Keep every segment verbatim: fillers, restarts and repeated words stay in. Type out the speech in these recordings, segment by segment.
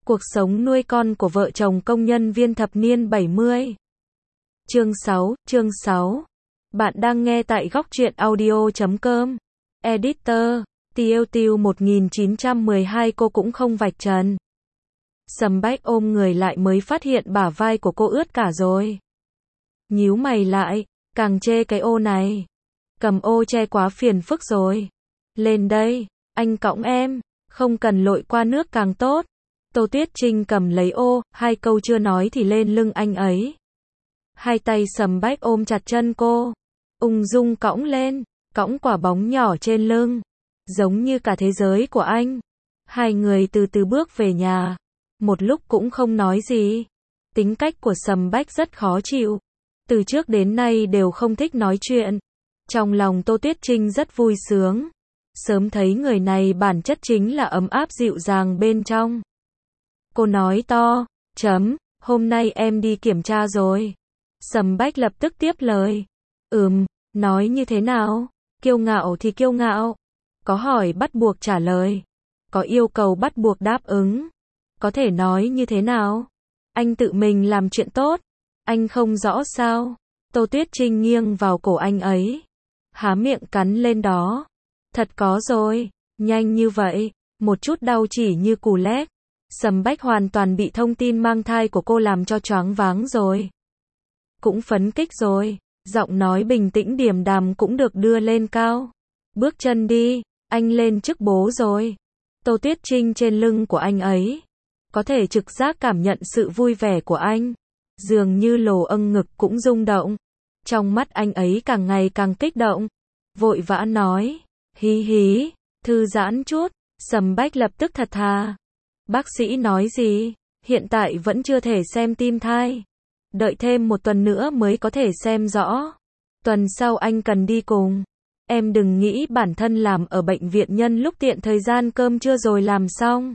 Cuộc sống nuôi con của vợ chồng công nhân viên thập niên bảy mươi. Chương sáu, chương sáu. Bạn đang nghe tại góc truyện audio chấm com. Editor, Tiêu Tiêu một nghìn chín trăm mười hai cô cũng không vạch trần. Sầm Bách ôm người lại mới phát hiện bả vai của cô ướt cả rồi. Nhíu mày lại, càng chê cái ô này. Cầm ô che quá phiền phức rồi. Lên đây, anh cõng em, không cần lội qua nước càng tốt. Tô Tuyết Trinh cầm lấy ô, hai câu chưa nói thì lên lưng anh ấy. Hai tay Sầm Bách ôm chặt chân cô, ung dung cõng lên, cõng quả bóng nhỏ trên lưng, giống như cả thế giới của anh. Hai người từ từ bước về nhà, một lúc cũng không nói gì. Tính cách của Sầm Bách rất khó chịu, từ trước đến nay đều không thích nói chuyện. Trong lòng Tô Tuyết Trinh rất vui sướng, sớm thấy người này bản chất chính là ấm áp dịu dàng bên trong. Cô nói to, chấm, hôm nay em đi kiểm tra rồi. Sầm Bách lập tức tiếp lời. Ừm, nói như thế nào? Kiêu ngạo thì kiêu ngạo. Có hỏi bắt buộc trả lời. Có yêu cầu bắt buộc đáp ứng. Có thể nói như thế nào? Anh tự mình làm chuyện tốt. Anh không rõ sao? Tô Tuyết Trinh nghiêng vào cổ anh ấy, há miệng cắn lên đó. Thật có rồi, nhanh như vậy, một chút đau chỉ như cù lét. Sầm Bách hoàn toàn bị thông tin mang thai của cô làm cho choáng váng rồi. Cũng phấn kích rồi, giọng nói bình tĩnh điềm đạm cũng được đưa lên cao. Bước chân đi, anh lên chức bố rồi. Tô Tuyết Trinh trên lưng của anh ấy, có thể trực giác cảm nhận sự vui vẻ của anh. Dường như lồ âng ngực cũng rung động. Trong mắt anh ấy càng ngày càng kích động. Vội vã nói, hí hí, thư giãn chút. Sầm Bách lập tức thật thà. Bác sĩ nói gì? Hiện tại vẫn chưa thể xem tim thai. Đợi thêm một tuần nữa mới có thể xem rõ. Tuần sau anh cần đi cùng. Em đừng nghĩ bản thân làm ở bệnh viện nhân lúc tiện thời gian cơm trưa rồi làm xong.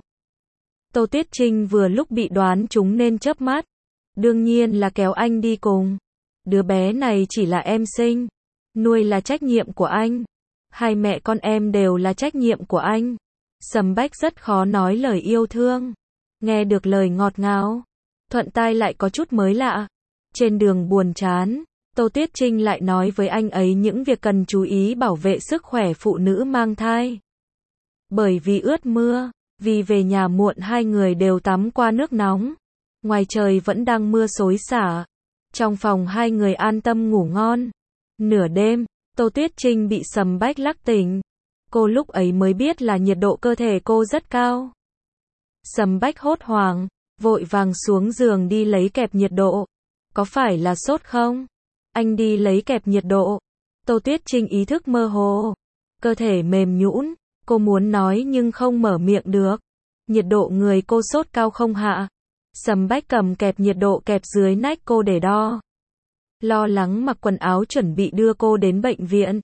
Tô Tuyết Trinh vừa lúc bị đoán trúng nên chớp mắt. Đương nhiên là kéo anh đi cùng. Đứa bé này chỉ là em sinh. Nuôi là trách nhiệm của anh. Hai mẹ con em đều là trách nhiệm của anh. Sầm Bách rất khó nói lời yêu thương. Nghe được lời ngọt ngào, thuận tai lại có chút mới lạ. Trên đường buồn chán, Tô Tuyết Trinh lại nói với anh ấy những việc cần chú ý bảo vệ sức khỏe phụ nữ mang thai. Bởi vì ướt mưa, vì về nhà muộn hai người đều tắm qua nước nóng. Ngoài trời vẫn đang mưa xối xả. Trong phòng hai người an tâm ngủ ngon. Nửa đêm, Tô Tuyết Trinh bị Sầm Bách lắc tỉnh. Cô lúc ấy mới biết là nhiệt độ cơ thể cô rất cao. Sầm Bách hốt hoảng, vội vàng xuống giường đi lấy kẹp nhiệt độ. Có phải là sốt không? Anh đi lấy kẹp nhiệt độ. Tô Tuyết Trinh ý thức mơ hồ, cơ thể mềm nhũn, cô muốn nói nhưng không mở miệng được. Nhiệt độ người cô sốt cao không hạ. Sầm Bách cầm kẹp nhiệt độ kẹp dưới nách cô để đo. Lo lắng mặc quần áo chuẩn bị đưa cô đến bệnh viện.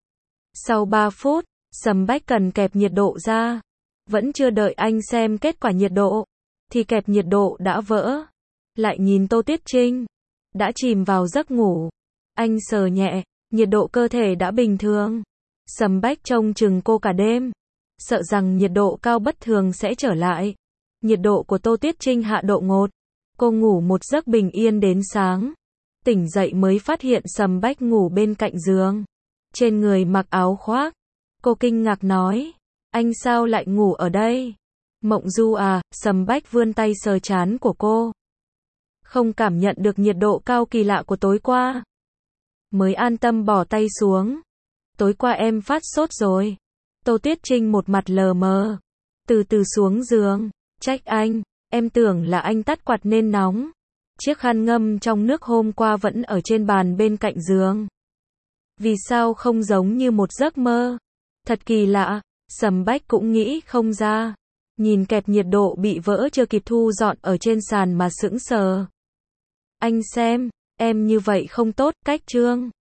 Sau ba phút, Sầm Bách cần kẹp nhiệt độ ra. Vẫn chưa đợi anh xem kết quả nhiệt độ, thì kẹp nhiệt độ đã vỡ. Lại nhìn Tô Tuyết Trinh, đã chìm vào giấc ngủ. Anh sờ nhẹ, nhiệt độ cơ thể đã bình thường. Sầm Bách trông chừng cô cả đêm, sợ rằng nhiệt độ cao bất thường sẽ trở lại. Nhiệt độ của Tô Tuyết Trinh hạ độ ngột. Cô ngủ một giấc bình yên đến sáng. Tỉnh dậy mới phát hiện Sầm Bách ngủ bên cạnh giường. Trên người mặc áo khoác. Cô kinh ngạc nói, anh sao lại ngủ ở đây? Mộng du à? Sầm Bách vươn tay sờ trán của cô. Không cảm nhận được nhiệt độ cao kỳ lạ của tối qua. Mới an tâm bỏ tay xuống. Tối qua em phát sốt rồi. Tô Tuyết Trinh một mặt lờ mờ. Từ từ xuống giường. Trách anh, em tưởng là anh tắt quạt nên nóng. Chiếc khăn ngâm trong nước hôm qua vẫn ở trên bàn bên cạnh giường. Vì sao không giống như một giấc mơ? Thật kỳ lạ, Sầm Bách cũng nghĩ không ra. Nhìn kẹp nhiệt độ bị vỡ chưa kịp thu dọn ở trên sàn mà sững sờ. Anh xem, em như vậy không tốt, cách trương.